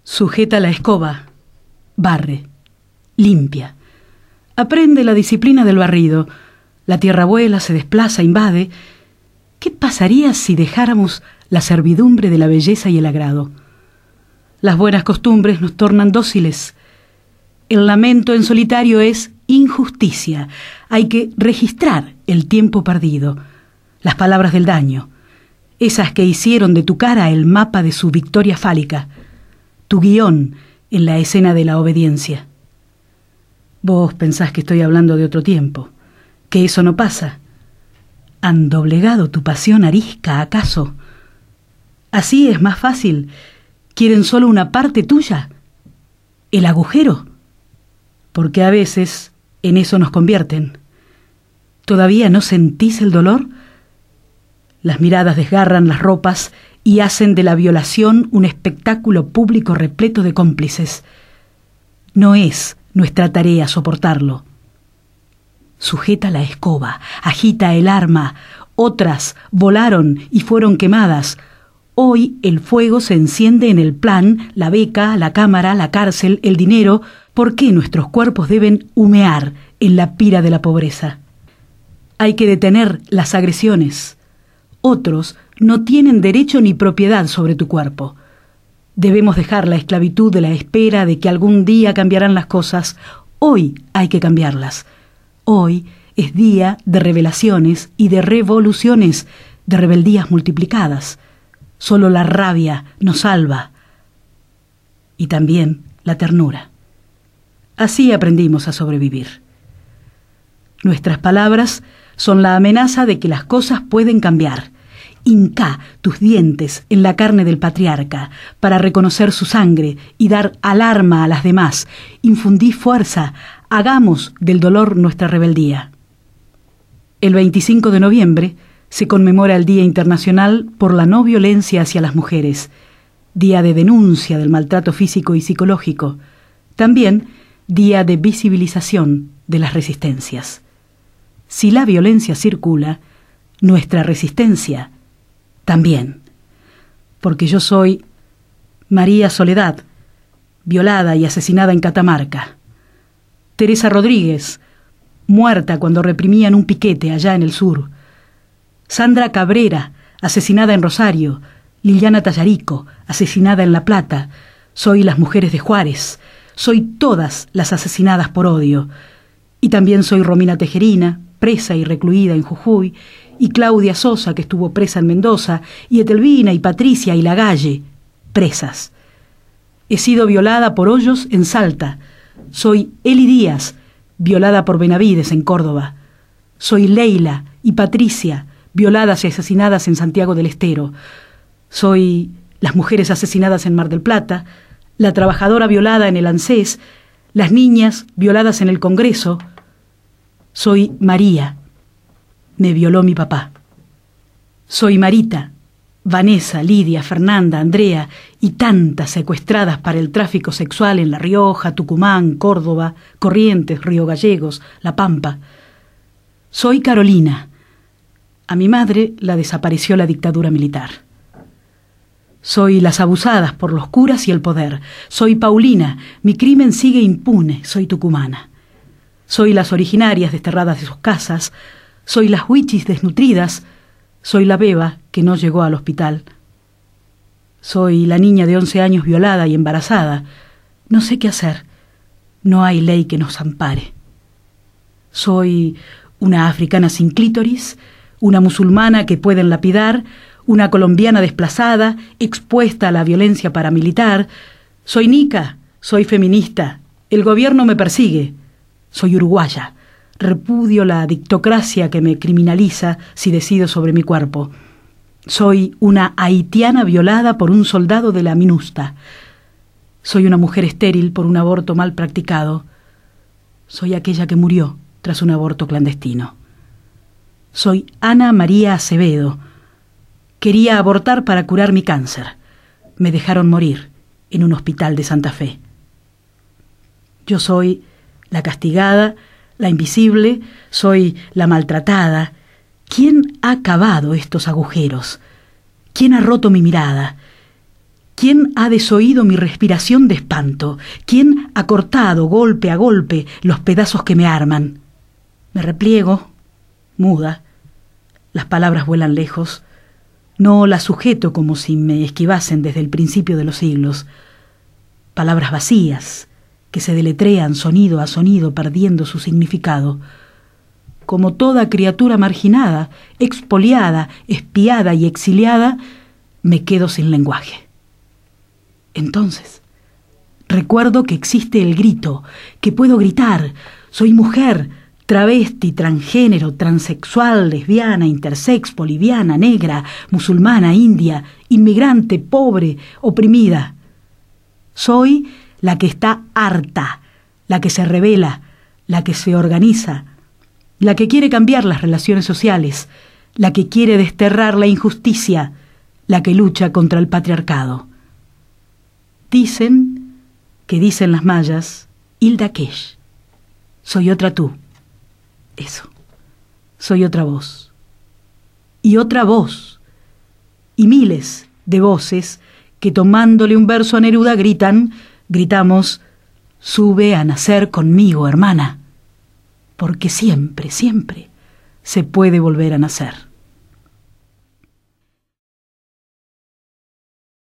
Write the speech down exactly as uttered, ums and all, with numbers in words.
Sujeta la escoba, barre, limpia. Aprende la disciplina del barrido. La tierra vuela, se desplaza, invade. ¿Qué pasaría si dejáramos la servidumbre de la belleza y el agrado? Las buenas costumbres nos tornan dóciles. El lamento en solitario es injusticia. Hay que registrar el tiempo perdido, las palabras del daño, esas que hicieron de tu cara el mapa de su victoria fálica, tu guión en la escena de la obediencia. Vos pensás que estoy hablando de otro tiempo, que eso no pasa. ¿Han doblegado tu pasión arisca, acaso? Así es más fácil. ¿Quieren solo una parte tuya? ¿El agujero? Porque a veces en eso nos convierten. ¿Todavía no sentís el dolor? Las miradas desgarran las ropas y hacen de la violación un espectáculo público repleto de cómplices. No es nuestra tarea soportarlo. Sujeta la escoba, agita el arma. Otras volaron y fueron quemadas. Hoy el fuego se enciende en el plan, la beca, la cámara, la cárcel, el dinero. ¿Por qué nuestros cuerpos deben humear en la pira de la pobreza? Hay que detener las agresiones. Otros no tienen derecho ni propiedad sobre tu cuerpo. Debemos dejar la esclavitud de la espera de que algún día cambiarán las cosas. Hoy hay que cambiarlas. Hoy es día de revelaciones y de revoluciones, de rebeldías multiplicadas. Solo la rabia nos salva. Y también la ternura. Así aprendimos a sobrevivir. Nuestras palabras son la amenaza de que las cosas pueden cambiar. Hincá tus dientes en la carne del patriarca para reconocer su sangre y dar alarma a las demás. Infundí fuerza, hagamos del dolor nuestra rebeldía. El veinticinco de noviembre se conmemora el Día Internacional por la No Violencia hacia las Mujeres, día de denuncia del maltrato físico y psicológico, también día de visibilización de las resistencias. Si la violencia circula, nuestra resistencia también, porque yo soy María Soledad, violada y asesinada en Catamarca. Teresa Rodríguez, muerta cuando reprimían un piquete allá en el sur. Sandra Cabrera, asesinada en Rosario. Liliana Tallarico, asesinada en La Plata. Soy las mujeres de Juárez. Soy todas las asesinadas por odio. Y también soy Romina Tejerina, presa y recluida en Jujuy, y Claudia Sosa, que estuvo presa en Mendoza, y Etelvina y Patricia y Lagalle, presas. He sido violada por Hoyos en Salta. Soy Eli Díaz, violada por Benavides en Córdoba. Soy Leila y Patricia, violadas y asesinadas en Santiago del Estero. Soy las mujeres asesinadas en Mar del Plata, la trabajadora violada en el ANSES, las niñas violadas en el Congreso. Soy María, me violó mi papá. Soy Marita, Vanessa, Lidia, Fernanda, Andrea y tantas secuestradas para el tráfico sexual en La Rioja, Tucumán, Córdoba, Corrientes, Río Gallegos, La Pampa. Soy Carolina. A mi madre la desapareció la dictadura militar. Soy las abusadas por los curas y el poder. Soy Paulina, mi crimen sigue impune, soy tucumana. Soy las originarias desterradas de sus casas. Soy las huichis desnutridas. Soy la beba que no llegó al hospital. Soy la niña de once años violada y embarazada. No sé qué hacer. No hay ley que nos ampare. Soy una africana sin clítoris, una musulmana que pueden lapidar, una colombiana desplazada, expuesta a la violencia paramilitar. Soy nica, soy feminista, el gobierno me persigue. Soy uruguaya, repudio la dictocracia que me criminaliza si decido sobre mi cuerpo. Soy una haitiana violada por un soldado de la MINUSTA. Soy una mujer estéril por un aborto mal practicado. Soy aquella que murió tras un aborto clandestino. Soy Ana María Acevedo. Quería abortar para curar mi cáncer. Me dejaron morir en un hospital de Santa Fe. Yo soy la castigada, la invisible, soy la maltratada. ¿Quién ha cavado estos agujeros? ¿Quién ha roto mi mirada? ¿Quién ha desoído mi respiración de espanto? ¿Quién ha cortado golpe a golpe los pedazos que me arman? Me repliego, muda. Las palabras vuelan lejos. No las sujeto como si me esquivasen desde el principio de los siglos. Palabras vacías, que se deletrean sonido a sonido perdiendo su significado. Como toda criatura marginada, expoliada, espiada y exiliada, me quedo sin lenguaje. Entonces, recuerdo que existe el grito, que puedo gritar. Soy mujer, travesti, transgénero, transexual, lesbiana, intersex, boliviana, negra, musulmana, india, inmigrante, pobre, oprimida. Soy la que está harta, la que se rebela, la que se organiza, la que quiere cambiar las relaciones sociales, la que quiere desterrar la injusticia, la que lucha contra el patriarcado. Dicen, que dicen las mayas, Hilda Kesh. Soy otra tú. Eso. Soy otra voz. Y otra voz. Y miles de voces que tomándole un verso a Neruda gritan, gritamos, sube a nacer conmigo, hermana. Porque siempre, siempre se puede volver a nacer.